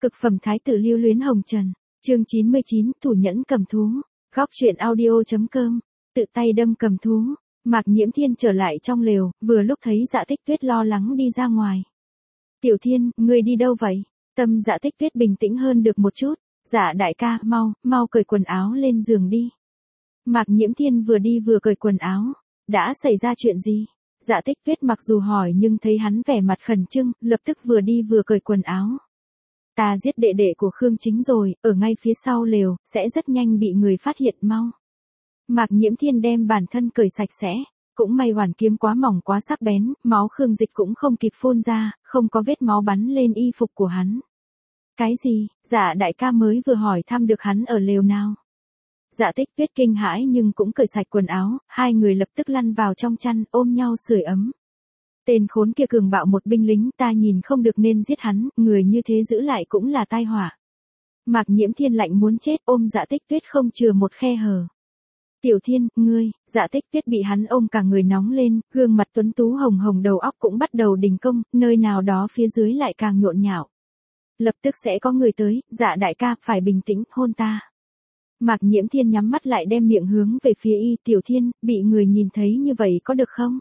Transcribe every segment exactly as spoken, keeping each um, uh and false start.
Cực phẩm thái tử lưu luyến hồng trần. Chương chín mươi chín, thủ nhẫn cầm thú. Góc truyện audio.com. Tự tay đâm cầm thú. Mạc Nhiễm Thiên trở lại trong lều, vừa lúc thấy Dạ Tích Tuyết lo lắng đi ra ngoài. Tiểu Thiên, ngươi đi đâu vậy? Tâm Dạ Tích Tuyết bình tĩnh hơn được một chút. Dạ đại ca, mau, mau cởi quần áo lên giường đi. Mạc Nhiễm Thiên vừa đi vừa cởi quần áo. Đã xảy ra chuyện gì? Dạ Tích Tuyết mặc dù hỏi nhưng thấy hắn vẻ mặt khẩn trương, lập tức vừa đi vừa cởi quần áo. Ta giết đệ đệ của Khương Chính rồi, ở ngay phía sau lều, sẽ rất nhanh bị người phát hiện mau. Mạc Nhiễm Thiên đem bản thân cởi sạch sẽ, cũng may hoàn kiếm quá mỏng quá sắc bén, máu Khương dịch cũng không kịp phun ra, không có vết máu bắn lên y phục của hắn. Cái gì? Dạ đại ca mới vừa hỏi thăm được hắn ở lều nào. Dạ Tích Tuyết kinh hãi nhưng cũng cởi sạch quần áo, hai người lập tức lăn vào trong chăn ôm nhau sưởi ấm. Tên khốn kia cường bạo một binh lính, ta nhìn không được nên giết hắn, người như thế giữ lại cũng là tai họa. Mạc Nhiễm Thiên lạnh muốn chết, ôm Dạ Tích Tuyết không chừa một khe hở. Tiểu Thiên, ngươi, Dạ Tích Tuyết bị hắn ôm cả người nóng lên, gương mặt tuấn tú hồng hồng, đầu óc cũng bắt đầu đình công, nơi nào đó phía dưới lại càng nhộn nhạo. Lập tức sẽ có người tới, Dạ đại ca, phải bình tĩnh, hôn ta. Mạc Nhiễm Thiên nhắm mắt lại đem miệng hướng về phía y. Tiểu Thiên, bị người nhìn thấy như vậy có được không?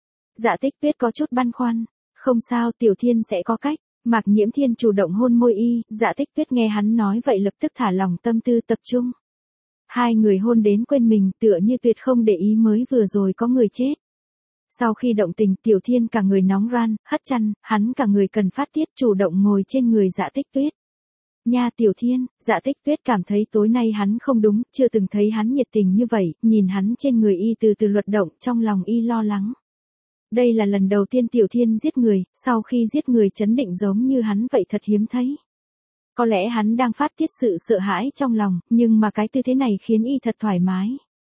Dạ Tích Tuyết có chút băn khoăn. Không sao, Tiểu Thiên sẽ có cách. Mạc Nhiễm Thiên chủ động hôn môi y. Dạ Tích Tuyết nghe hắn nói vậy lập tức thả lỏng tâm tư tập trung. Hai người hôn đến quên mình, tựa như tuyệt không để ý mới vừa rồi có người chết. Sau khi động tình, Tiểu Thiên cả người nóng ran, hất chăn, hắn cả người cần phát tiết, chủ động ngồi trên người Dạ Tích Tuyết. Nha Tiểu Thiên, Dạ Tích Tuyết cảm thấy tối nay hắn không đúng, chưa từng thấy hắn nhiệt tình như vậy, nhìn hắn trên người y từ từ luật động, trong lòng y lo lắng. Đây là lần đầu tiên Tiểu Thiên giết người, sau khi giết người trấn định giống như hắn vậy thật hiếm thấy. Có lẽ hắn đang phát tiết sự sợ hãi trong lòng, nhưng mà cái tư thế này khiến y thật thoải mái.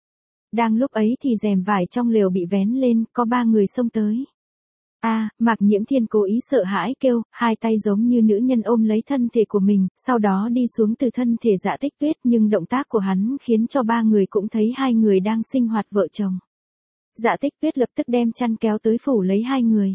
Đang lúc ấy thì rèm vải trong lều bị vén lên, có ba người xông tới. A, à, Mạc Nhiễm Thiên cố ý sợ hãi kêu, hai tay giống như nữ nhân ôm lấy thân thể của mình, sau đó đi xuống từ thân thể Dạ Tích Tuyết, nhưng động tác của hắn khiến cho ba người cũng thấy hai người đang sinh hoạt vợ chồng. Dạ Tích Tuyết lập tức đem chăn kéo tới phủ lấy hai người.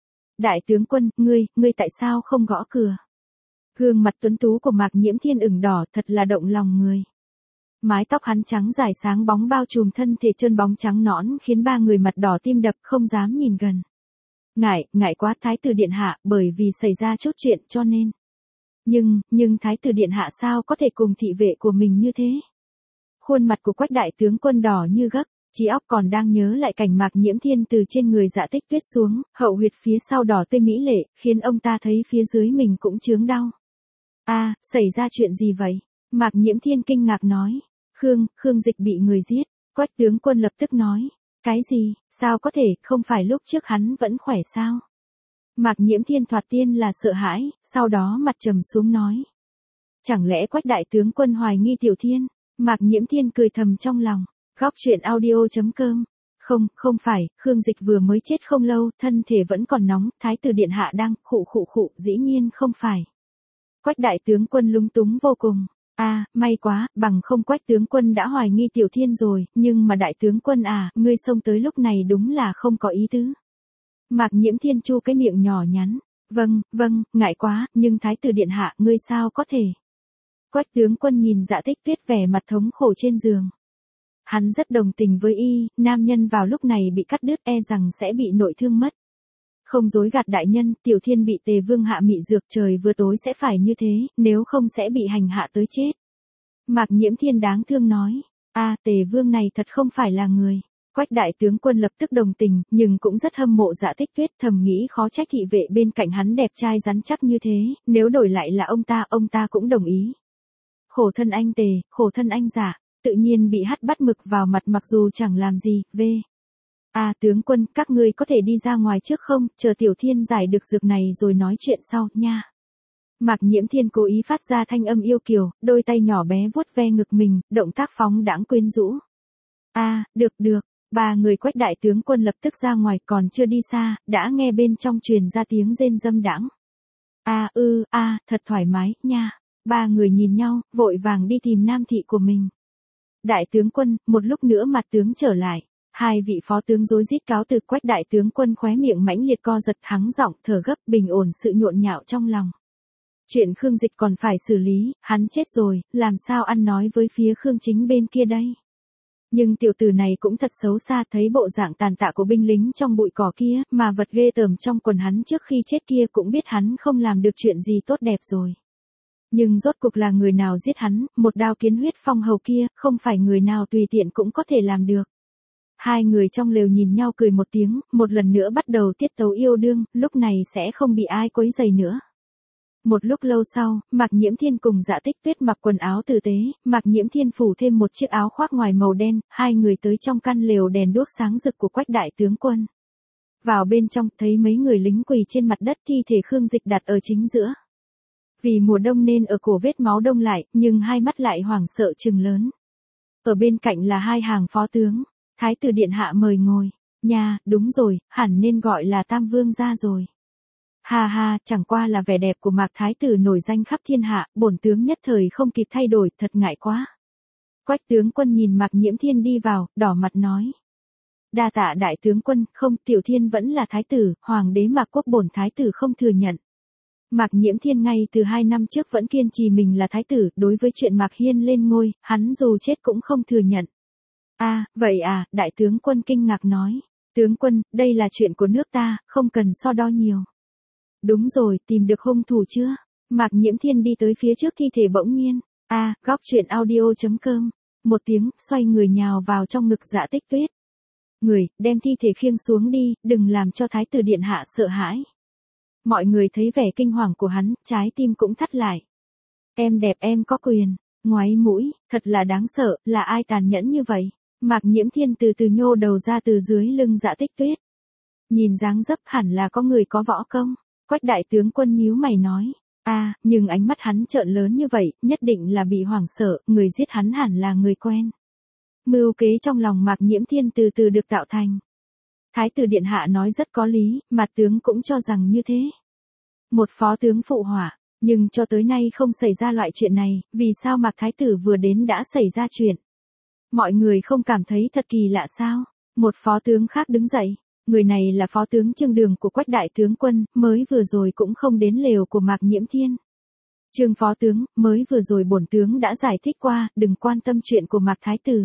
Đại tướng quân, ngươi, ngươi tại sao không gõ cửa? Gương mặt tuấn tú của Mạc Nhiễm Thiên ửng đỏ, thật là động lòng người. Mái tóc hắn trắng dài sáng bóng bao trùm thân thể trơn bóng trắng nõn khiến ba người mặt đỏ tim đập không dám nhìn gần. Ngại, ngại quá Thái tử điện hạ, bởi vì xảy ra chút chuyện cho nên. Nhưng, nhưng Thái tử điện hạ sao có thể cùng thị vệ của mình như thế? Khuôn mặt của Quách đại tướng quân đỏ như gấc, trí óc còn đang nhớ lại cảnh Mạc Nhiễm Thiên từ trên người Dạ Tích Tuyết xuống, hậu huyệt phía sau đỏ tươi mỹ lệ, khiến ông ta thấy phía dưới mình cũng chướng đau. A, à, xảy ra chuyện gì vậy? Mạc Nhiễm Thiên kinh ngạc nói. Khương, Khương Dịch bị người giết. Quách tướng quân lập tức nói. Cái gì, sao có thể, không phải lúc trước hắn vẫn khỏe sao? Mạc Nhiễm Thiên thoạt tiên là sợ hãi, sau đó mặt trầm xuống nói. Chẳng lẽ Quách đại tướng quân hoài nghi Tiểu Thiên? Mạc Nhiễm Thiên cười thầm trong lòng. Góc truyện audio.com. Không, không phải, Khương Dịch vừa mới chết không lâu, thân thể vẫn còn nóng, Thái tử điện hạ đang khụ khụ khụ, dĩ nhiên không phải. Quách đại tướng quân lúng túng vô cùng. A, à, may quá, bằng không Quách tướng quân đã hoài nghi Tiểu Thiên rồi, nhưng mà đại tướng quân à, ngươi xông tới lúc này đúng là không có ý tứ. Mạc Nhiễm Thiên chu cái miệng nhỏ nhắn. Vâng, vâng, ngại quá, nhưng Thái tử điện hạ, ngươi sao có thể? Quách tướng quân nhìn Dạ Tích Tuyết vẻ mặt thống khổ trên giường. Hắn rất đồng tình với y, nam nhân vào lúc này bị cắt đứt e rằng sẽ bị nội thương mất. Không dối gạt đại nhân, Tiểu Thiên bị Tề Vương hạ mị dược, trời vừa tối sẽ phải như thế, nếu không sẽ bị hành hạ tới chết. Mạc Nhiễm Thiên đáng thương nói. A, à, Tề Vương này thật không phải là người. Quách đại tướng quân lập tức đồng tình, nhưng cũng rất hâm mộ Dạ Tích Tuyết, thầm nghĩ khó trách thị vệ bên cạnh hắn đẹp trai rắn chắc như thế, nếu đổi lại là ông ta, ông ta cũng đồng ý. Khổ thân anh Tề, khổ thân anh Dạ, tự nhiên bị hắt bắt mực vào mặt mặc dù chẳng làm gì, v. À tướng quân, các ngươi có thể đi ra ngoài trước không, chờ Tiểu Thiên giải được dược này rồi nói chuyện sau, nha. Mạc Nhiễm Thiên cố ý phát ra thanh âm yêu kiều, đôi tay nhỏ bé vuốt ve ngực mình, động tác phóng đãng quyến rũ. À, được được, ba người Quách đại tướng quân lập tức ra ngoài, còn chưa đi xa, đã nghe bên trong truyền ra tiếng rên dâm đãng. À ư, a, à, thật thoải mái, nha. Ba người nhìn nhau, vội vàng đi tìm nam thị của mình. Đại tướng quân, một lúc nữa mặt tướng trở lại. Hai vị phó tướng rối rít cáo từ. Quách đại tướng quân khóe miệng mãnh liệt co giật, hắng giọng thở gấp, bình ổn sự nhộn nhạo trong lòng. Chuyện Khương Dịch còn phải xử lý, hắn chết rồi, làm sao ăn nói với phía Khương Chính bên kia đây? Nhưng tiểu tử này cũng thật xấu xa, thấy bộ dạng tàn tạ của binh lính trong bụi cỏ kia, mà vật ghê tởm trong quần hắn trước khi chết kia cũng biết hắn không làm được chuyện gì tốt đẹp rồi. Nhưng rốt cuộc là người nào giết hắn, một đao kiến huyết phong hầu kia, không phải người nào tùy tiện cũng có thể làm được. Hai người trong lều nhìn nhau cười một tiếng, một lần nữa bắt đầu tiết tấu yêu đương, lúc này sẽ không bị ai quấy rầy nữa. Một lúc lâu sau, Mạc Nhiễm Thiên cùng Dạ Tích Tuyết mặc quần áo tử tế, Mạc Nhiễm Thiên phủ thêm một chiếc áo khoác ngoài màu đen, hai người tới trong căn lều đèn đuốc sáng rực của Quách đại tướng quân. Vào bên trong, thấy mấy người lính quỳ trên mặt đất, thi thể Khương Dịch đặt ở chính giữa. Vì mùa đông nên ở cổ vết máu đông lại, nhưng hai mắt lại hoảng sợ trừng lớn. Ở bên cạnh là hai hàng phó tướng, Thái tử điện hạ mời ngồi. Nha, đúng rồi, hẳn nên gọi là Tam Vương gia rồi. Ha ha, chẳng qua là vẻ đẹp của Mạc Thái tử nổi danh khắp thiên hạ, bổn tướng nhất thời không kịp thay đổi, thật ngại quá. Quách tướng quân nhìn Mạc Nhiễm Thiên đi vào, đỏ mặt nói. Đa tạ đại tướng quân, không, Tiểu Thiên vẫn là Thái tử, Hoàng đế Mạc Quốc bổn Thái tử không thừa nhận. Mạc Nhiễm Thiên ngay từ hai năm trước vẫn kiên trì mình là Thái tử, đối với chuyện Mạc Hiên lên ngôi, hắn dù chết cũng không thừa nhận. À, vậy à, đại tướng quân kinh ngạc nói. Tướng quân, đây là chuyện của nước ta, không cần so đo nhiều. Đúng rồi, tìm được hung thủ chưa? Mạc Nhiễm Thiên đi tới phía trước thi thể bỗng nhiên. À, góc chuyện audio chấm com. Một tiếng, xoay người nhào vào trong ngực Dạ Tích Tuyết. Người, đem thi thể khiêng xuống đi, đừng làm cho Thái tử điện hạ sợ hãi. Mọi người thấy vẻ kinh hoàng của hắn, trái tim cũng thắt lại. Em đẹp em có quyền, ngoáy mũi, thật là đáng sợ, là ai tàn nhẫn như vậy? Mạc Nhiễm Thiên từ từ nhô đầu ra từ dưới lưng Dạ Tích Tuyết. Nhìn dáng dấp hẳn là có người có võ công. Quách đại tướng quân nhíu mày nói. À, nhưng ánh mắt hắn trợn lớn như vậy, nhất định là bị hoảng sợ, người giết hắn hẳn là người quen. Mưu kế trong lòng Mạc Nhiễm Thiên từ từ được tạo thành. Thái tử điện hạ nói rất có lý, mà tướng cũng cho rằng như thế. Một phó tướng phụ họa, nhưng cho tới nay không xảy ra loại chuyện này, vì sao Mạc Thái tử vừa đến đã xảy ra chuyện? Mọi người không cảm thấy thật kỳ lạ sao? Một phó tướng khác đứng dậy. Người này là phó tướng Trương Đường của Quách đại tướng quân, mới vừa rồi cũng không đến lều của Mạc Nhiễm Thiên. Trương phó tướng, mới vừa rồi bổn tướng đã giải thích qua, đừng quan tâm chuyện của Mạc Thái tử.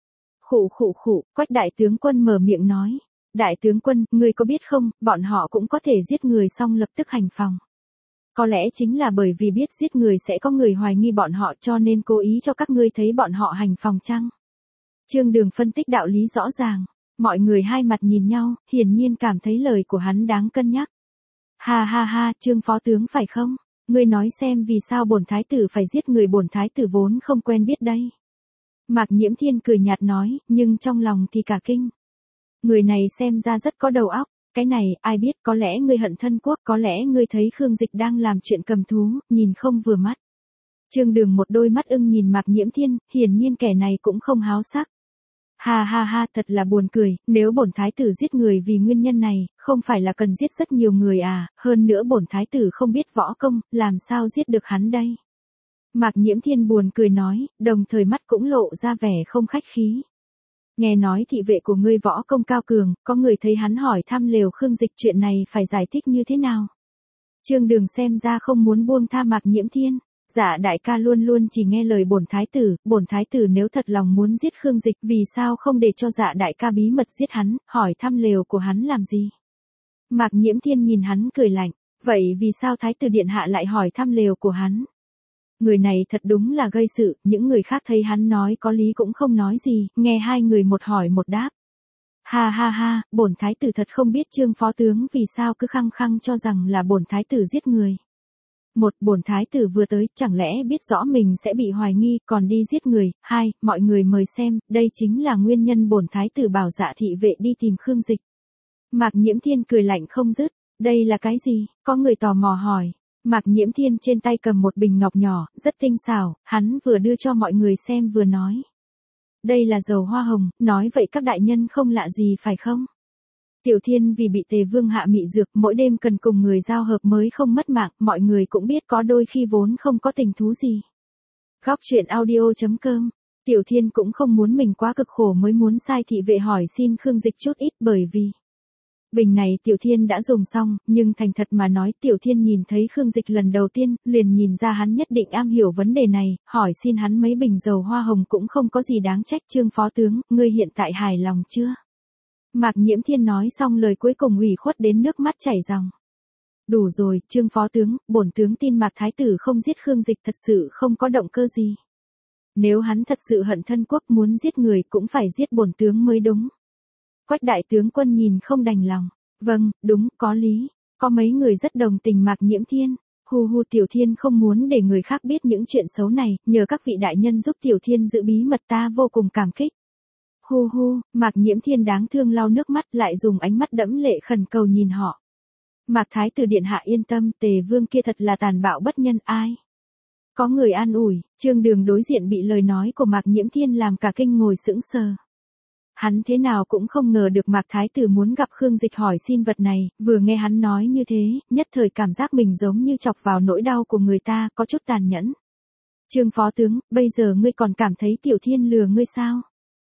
Khụ khụ khụ, Quách đại tướng quân mở miệng nói. Đại tướng quân, ngươi có biết không, bọn họ cũng có thể giết người xong lập tức hành phòng. Có lẽ chính là bởi vì biết giết người sẽ có người hoài nghi bọn họ cho nên cố ý cho các ngươi thấy bọn họ hành phòng chăng? Trương Đường phân tích đạo lý rõ ràng. Mọi người hai mặt nhìn nhau, hiển nhiên cảm thấy lời của hắn đáng cân nhắc. Ha ha ha, Trương phó tướng phải không? Ngươi nói xem vì sao bổn thái tử phải giết người bổn thái tử vốn không quen biết đây. Mạc Nhiễm Thiên cười nhạt nói, nhưng trong lòng thì cả kinh. Người này xem ra rất có đầu óc, cái này, ai biết, có lẽ ngươi hận thân quốc, có lẽ ngươi thấy Khương Dịch đang làm chuyện cầm thú, nhìn không vừa mắt. Trương Đường một đôi mắt ưng nhìn Mạc Nhiễm Thiên, hiển nhiên kẻ này cũng không háo sắc. Ha ha ha, thật là buồn cười, nếu bổn thái tử giết người vì nguyên nhân này, không phải là cần giết rất nhiều người à, hơn nữa bổn thái tử không biết võ công, làm sao giết được hắn đây? Mạc Nhiễm Thiên buồn cười nói, đồng thời mắt cũng lộ ra vẻ không khách khí. Nghe nói thị vệ của ngươi võ công cao cường, có người thấy hắn hỏi thăm lều Khương Dịch chuyện này phải giải thích như thế nào? Trương Đường xem ra không muốn buông tha Mạc Nhiễm Thiên. Dạ đại ca luôn luôn chỉ nghe lời bổn thái tử, bổn thái tử nếu thật lòng muốn giết Khương Dịch vì sao không để cho dạ đại ca bí mật giết hắn, hỏi thăm lều của hắn làm gì? Mạc Nhiễm Thiên nhìn hắn cười lạnh, vậy vì sao thái tử điện hạ lại hỏi thăm lều của hắn? Người này thật đúng là gây sự, những người khác thấy hắn nói có lý cũng không nói gì, nghe hai người một hỏi một đáp. Ha ha ha, bổn thái tử thật không biết Trương phó tướng vì sao cứ khăng khăng cho rằng là bổn thái tử giết người. Một, bổn thái tử vừa tới, chẳng lẽ biết rõ mình sẽ bị hoài nghi, còn đi giết người. Hai, mọi người mời xem, đây chính là nguyên nhân bổn thái tử bảo Dạ thị vệ đi tìm Khương Dịch. Mạc Nhiễm Thiên cười lạnh không dứt, đây là cái gì? Có người tò mò hỏi. Mạc Nhiễm Thiên trên tay cầm một bình ngọc nhỏ, rất tinh xảo, hắn vừa đưa cho mọi người xem vừa nói. Đây là dầu hoa hồng, nói vậy các đại nhân không lạ gì phải không? Tiểu Thiên vì bị Tề Vương hạ mị dược, mỗi đêm cần cùng người giao hợp mới không mất mạng, mọi người cũng biết có đôi khi vốn không có tình thú gì. Góc chuyện audio chấm com. Tiểu Thiên cũng không muốn mình quá cực khổ mới muốn sai thị vệ hỏi xin Khương Dịch chút ít bởi vì Bình này Tiểu Thiên đã dùng xong, nhưng thành thật mà nói Tiểu Thiên nhìn thấy Khương Dịch lần đầu tiên, liền nhìn ra hắn nhất định am hiểu vấn đề này, hỏi xin hắn mấy bình dầu hoa hồng cũng không có gì đáng trách. Trương phó tướng, ngươi hiện tại hài lòng chưa? Mạc Nhiễm Thiên nói xong lời cuối cùng ủy khuất đến nước mắt chảy ròng. Đủ rồi, Trương phó tướng, bổn tướng tin Mạc Thái tử không giết Khương Dịch thật sự không có động cơ gì. Nếu hắn thật sự hận thân quốc muốn giết người cũng phải giết bổn tướng mới đúng. Quách đại tướng quân nhìn không đành lòng. Vâng, đúng, có lý. Có mấy người rất đồng tình Mạc Nhiễm Thiên. Hu hu, Tiểu Thiên không muốn để người khác biết những chuyện xấu này, nhờ các vị đại nhân giúp Tiểu Thiên giữ bí mật ta vô cùng cảm kích. Hu hu, Mạc Nhiễm Thiên đáng thương lau nước mắt lại dùng ánh mắt đẫm lệ khẩn cầu nhìn họ. Mạc Thái tử điện hạ yên tâm, Tề Vương kia thật là tàn bạo bất nhân ai. Có người an ủi, Trương Đường đối diện bị lời nói của Mạc Nhiễm Thiên làm cả kinh ngồi sững sờ. Hắn thế nào cũng không ngờ được Mạc Thái tử muốn gặp Khương Dịch hỏi xin vật này, vừa nghe hắn nói như thế, nhất thời cảm giác mình giống như chọc vào nỗi đau của người ta, có chút tàn nhẫn. Trương phó tướng, bây giờ ngươi còn cảm thấy Tiểu Thiên lừa ngươi sao?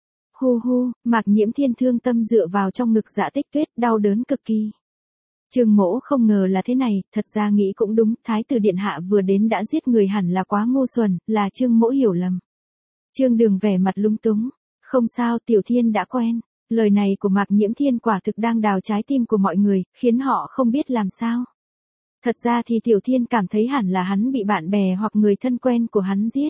Hu hu, Mạc Nhiễm Thiên thương tâm dựa vào trong ngực Dạ Tích Tuyết, đau đớn cực kỳ. Trương mỗ không ngờ là thế này, thật ra nghĩ cũng đúng, Thái tử điện hạ vừa đến đã giết người hẳn là quá ngu xuẩn, là Trương mỗ hiểu lầm. Trương Đường vẻ mặt lung túng. Không sao, Tiểu Thiên đã quen. Lời này của Mạc Nhiễm Thiên quả thực đang đào trái tim của mọi người, khiến họ không biết làm sao. Thật ra thì Tiểu Thiên cảm thấy hẳn là hắn bị bạn bè hoặc người thân quen của hắn giết.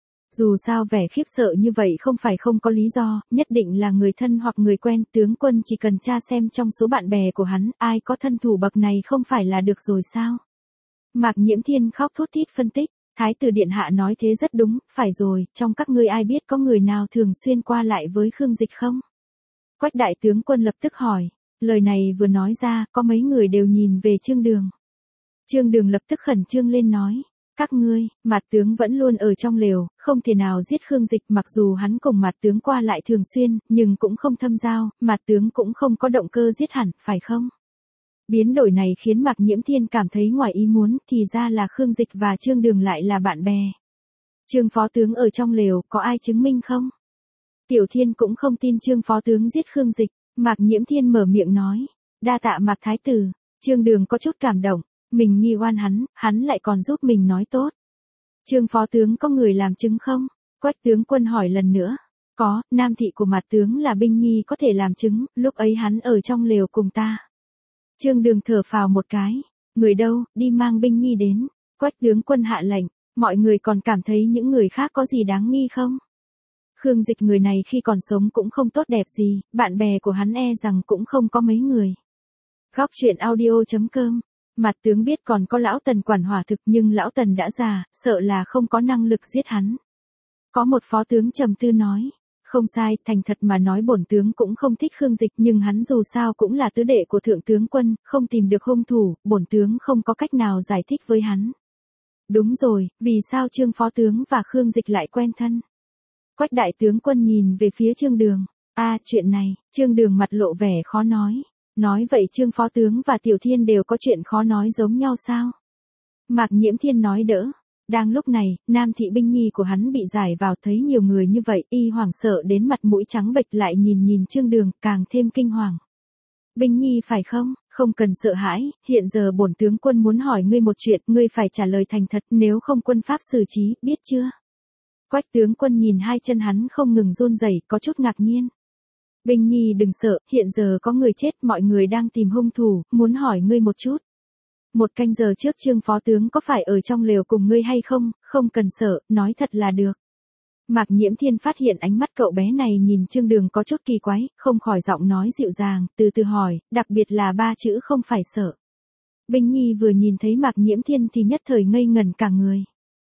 Dù sao vẻ khiếp sợ như vậy không phải không có lý do, nhất định là người thân hoặc người quen. Tướng quân chỉ cần tra xem trong số bạn bè của hắn, ai có thân thủ bậc này không phải là được rồi sao? Mạc Nhiễm Thiên khóc thút thít phân tích. Thái tử điện hạ nói thế rất đúng, phải rồi, trong các ngươi ai biết có người nào thường xuyên qua lại với Khương Dịch không? Quách đại tướng quân lập tức hỏi, lời này vừa nói ra, có mấy người đều nhìn về Trương Đường. Trương Đường lập tức khẩn trương lên nói, các ngươi, Mạt tướng vẫn luôn ở trong lều, không thể nào giết Khương Dịch, mặc dù hắn cùng Mạt tướng qua lại thường xuyên, nhưng cũng không thâm giao, Mạt tướng cũng không có động cơ giết hẳn, phải không? Biến đổi này khiến Mạc Nhiễm Thiên cảm thấy ngoài ý muốn, thì ra là Khương Dịch và Trương Đường lại là bạn bè. Trương phó tướng ở trong lều, có ai chứng minh không? Tiểu Thiên cũng không tin Trương phó tướng giết Khương Dịch, Mạc Nhiễm Thiên mở miệng nói, đa tạ Mạc Thái tử. Trương Đường có chút cảm động, mình nghi oan hắn, hắn lại còn giúp mình nói tốt. Trương phó tướng có người làm chứng không? Quách tướng quân hỏi lần nữa. Có, nam thị của Mạt tướng là Binh Nhi có thể làm chứng, lúc ấy hắn ở trong lều cùng ta. Trương Đường thở phào một cái, người đâu, đi mang Binh Nhi đến. Quách tướng quân hạ lệnh, mọi người còn cảm thấy những người khác có gì đáng nghi không? Khương Dịch người này khi còn sống cũng không tốt đẹp gì, bạn bè của hắn e rằng cũng không có mấy người. Góc truyện audio chấm com. Mạt tướng biết còn có lão Tần quản hỏa thực, nhưng lão Tần đã già, sợ là không có năng lực giết hắn. Có một phó tướng trầm tư nói, không sai, thành thật mà nói bổn tướng cũng không thích Khương Dịch, nhưng hắn dù sao cũng là tứ đệ của thượng tướng quân, không tìm được hung thủ, bổn tướng không có cách nào giải thích với hắn. Đúng rồi, vì sao Trương phó tướng và Khương Dịch lại quen thân? Quách đại tướng quân nhìn về phía Trương Đường. A, à, chuyện này, Trương Đường mặt lộ vẻ khó nói. Nói vậy Trương phó tướng và Tiểu Thiên đều có chuyện khó nói giống nhau sao? Mạc Nhiễm Thiên nói đỡ. Đang lúc này, nam thị Binh Nhi của hắn bị giải vào, thấy nhiều người như vậy, y hoảng sợ đến mặt mũi trắng bệch, lại nhìn nhìn Trương Đường, càng thêm kinh hoàng. Binh Nhi phải không? Không cần sợ hãi, hiện giờ bổn tướng quân muốn hỏi ngươi một chuyện, ngươi phải trả lời thành thật, nếu không quân pháp xử trí, biết chưa? Quách tướng quân nhìn hai chân hắn không ngừng run rẩy, có chút ngạc nhiên. Binh Nhi đừng sợ, hiện giờ có người chết, mọi người đang tìm hung thủ, muốn hỏi ngươi một chút. Một canh giờ trước Trương phó tướng có phải ở trong lều cùng ngươi hay không, không cần sợ, nói thật là được. Mạc Nhiễm Thiên phát hiện ánh mắt cậu bé này nhìn Trương Đường có chút kỳ quái, không khỏi giọng nói dịu dàng, từ từ hỏi, đặc biệt là ba chữ không phải sợ. Binh Nhi vừa nhìn thấy Mạc Nhiễm Thiên thì nhất thời ngây ngẩn cả người.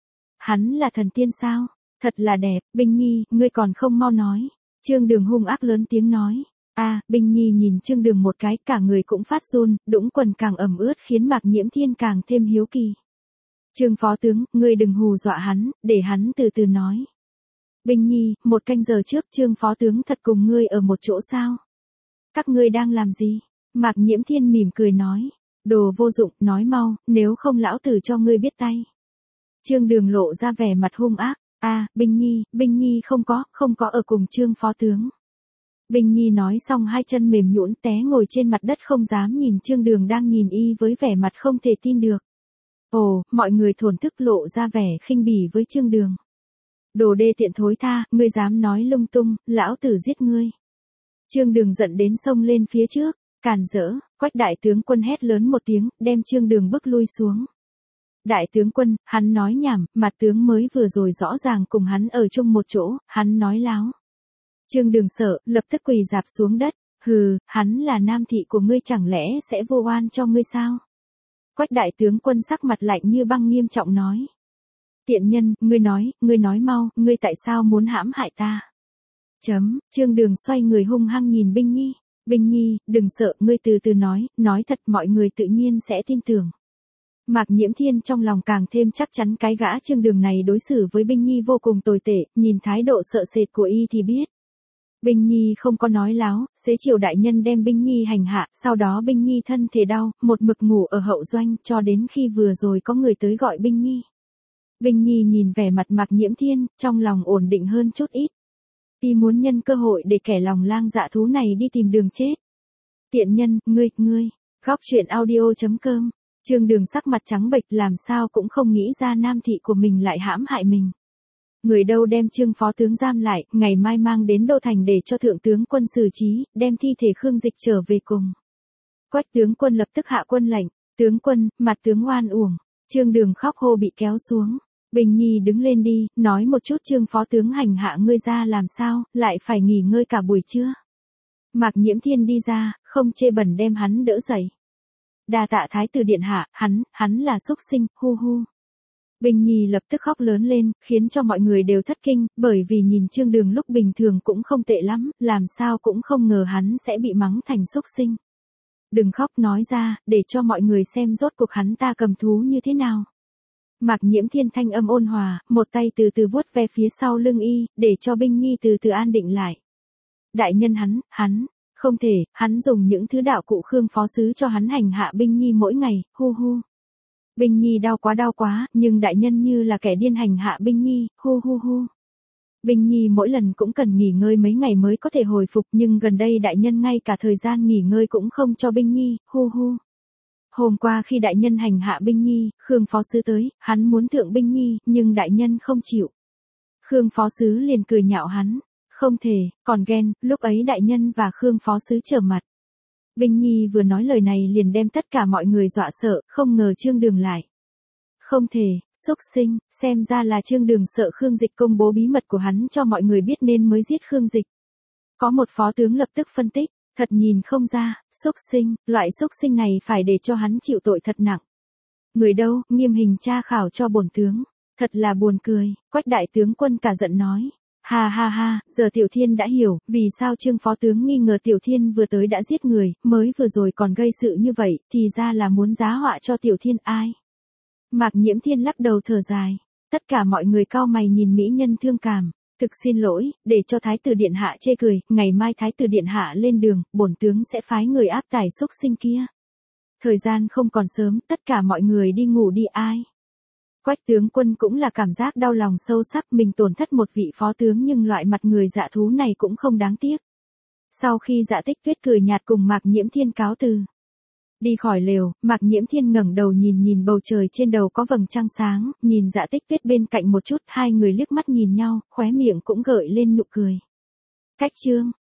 Hắn là thần tiên sao? Thật là đẹp, Binh Nhi, ngươi còn không mau nói. Trương Đường hung ác lớn tiếng nói. A, à, Binh Nhi nhìn Trương Đường một cái, cả người cũng phát run, đũng quần càng ẩm ướt khiến Mạc Nhiễm Thiên càng thêm hiếu kỳ. Trương phó tướng, ngươi đừng hù dọa hắn, để hắn từ từ nói. Binh Nhi, một canh giờ trước Trương phó tướng thật cùng ngươi ở một chỗ sao? Các ngươi đang làm gì? Mạc Nhiễm Thiên mỉm cười nói. Đồ vô dụng, nói mau, nếu không lão tử cho ngươi biết tay. Trương Đường lộ ra vẻ mặt hung ác. A, à, Binh Nhi, Binh Nhi không có, không có ở cùng Trương phó tướng. Bình Nhi nói xong hai chân mềm nhũn té ngồi trên mặt đất không dám nhìn Trương Đường đang nhìn y với vẻ mặt không thể tin được. Ồ, mọi người thổn thức lộ ra vẻ khinh bỉ với Trương Đường. Đồ đê tiện thối tha, ngươi dám nói lung tung, lão tử giết ngươi. Trương Đường giận đến xông lên phía trước, càn rỡ, Quách đại tướng quân hét lớn một tiếng, đem Trương Đường bức lui xuống. Đại tướng quân, hắn nói nhảm, mặt tướng mới vừa rồi rõ ràng cùng hắn ở chung một chỗ, hắn nói láo. Trương Đường sợ, lập tức quỳ dạp xuống đất, hừ, hắn là nam thị của ngươi chẳng lẽ sẽ vô oan cho ngươi sao? Quách đại tướng quân sắc mặt lạnh như băng nghiêm trọng nói. Tiện nhân, ngươi nói, ngươi nói mau, ngươi tại sao muốn hãm hại ta? Chấm, Trương Đường xoay người hung hăng nhìn Bình Nhi. Bình Nhi, đừng sợ, ngươi từ từ nói, nói thật mọi người tự nhiên sẽ tin tưởng. Mạc Nhiễm Thiên trong lòng càng thêm chắc chắn cái gã Trương Đường này đối xử với Bình Nhi vô cùng tồi tệ, nhìn thái độ sợ sệt của y thì biết. Bình Nhi không có nói láo, xế chiều đại nhân đem Bình Nhi hành hạ, sau đó Bình Nhi thân thể đau, một mực ngủ ở hậu doanh, cho đến khi vừa rồi có người tới gọi Bình Nhi. Bình Nhi nhìn vẻ mặt Mạc Nhiễm Thiên, trong lòng ổn định hơn chút ít. Y muốn nhân cơ hội để kẻ lòng lang dạ thú này đi tìm đường chết. Tiện nhân, ngươi, ngươi, góc truyện audio chấm com, Trương Đường sắc mặt trắng bệch làm sao cũng không nghĩ ra nam thị của mình lại hãm hại mình. Người đâu đem Trương phó tướng giam lại, ngày mai mang đến đô thành để cho thượng tướng quân xử trí, đem thi thể Khương Dịch trở về cùng. Quách tướng quân lập tức hạ quân lệnh, tướng quân, mặt tướng oan uổng. Trương Đường khóc hô bị kéo xuống. Bình Nhi đứng lên đi, nói một chút Trương phó tướng hành hạ ngươi ra làm sao, lại phải nghỉ ngơi cả buổi trưa. Mạc Nhiễm Thiên đi ra, không chê bẩn đem hắn đỡ dậy. Đa tạ thái tử điện hạ, hắn, hắn là xúc sinh, hu hu. Bình Nhi lập tức khóc lớn lên, khiến cho mọi người đều thất kinh, bởi vì nhìn Trương Đường lúc bình thường cũng không tệ lắm, làm sao cũng không ngờ hắn sẽ bị mắng thành xúc sinh. Đừng khóc nói ra, để cho mọi người xem rốt cuộc hắn ta cầm thú như thế nào. Mạc Nhiễm Thiên thanh âm ôn hòa, một tay từ từ vuốt ve phía sau lưng y, để cho Bình Nhi từ từ an định lại. Đại nhân hắn, hắn, không thể, hắn dùng những thứ đạo cụ Khương phó sứ cho hắn hành hạ Bình Nhi mỗi ngày, hu hu. Bình Nhi đau quá đau quá, nhưng đại nhân như là kẻ điên hành hạ Bình Nhi, hu hu hu. Bình Nhi mỗi lần cũng cần nghỉ ngơi mấy ngày mới có thể hồi phục, nhưng gần đây đại nhân ngay cả thời gian nghỉ ngơi cũng không cho Bình Nhi, hu hu. Hôm qua khi đại nhân hành hạ Bình Nhi, Khương phó sứ tới, hắn muốn thượng Bình Nhi, nhưng đại nhân không chịu. Khương phó sứ liền cười nhạo hắn, không thể, còn ghen, lúc ấy đại nhân và Khương phó sứ trở mặt. Bình Nhi vừa nói lời này liền đem tất cả mọi người dọa sợ, không ngờ Trương Đường lại. Không thể, xúc sinh, xem ra là Trương Đường sợ Khương Dịch công bố bí mật của hắn cho mọi người biết nên mới giết Khương Dịch. Có một phó tướng lập tức phân tích, thật nhìn không ra, xúc sinh, loại xúc sinh này phải để cho hắn chịu tội thật nặng. Người đâu, nghiêm hình tra khảo cho bổn tướng, thật là buồn cười, Quách đại tướng quân cả giận nói. Ha ha ha, giờ Tiểu Thiên đã hiểu, vì sao Trương phó tướng nghi ngờ Tiểu Thiên vừa tới đã giết người, mới vừa rồi còn gây sự như vậy, thì ra là muốn giá họa cho Tiểu Thiên ai. Mạc Nhiễm Thiên lắc đầu thở dài, tất cả mọi người cau mày nhìn mỹ nhân thương cảm, thực xin lỗi, để cho thái tử điện hạ chê cười, ngày mai thái tử điện hạ lên đường, bổn tướng sẽ phái người áp tải xúc sinh kia. Thời gian không còn sớm, tất cả mọi người đi ngủ đi ai. Quách tướng quân cũng là cảm giác đau lòng sâu sắc, mình tổn thất một vị phó tướng nhưng loại mặt người dạ thú này cũng không đáng tiếc. Sau khi Dạ Tích Tuyết cười nhạt cùng Mạc Nhiễm Thiên cáo từ. Đi khỏi lều, Mạc Nhiễm Thiên ngẩng đầu nhìn nhìn bầu trời trên đầu có vầng trăng sáng, nhìn Dạ Tích Tuyết bên cạnh một chút, hai người liếc mắt nhìn nhau, khóe miệng cũng gợi lên nụ cười. Cách chương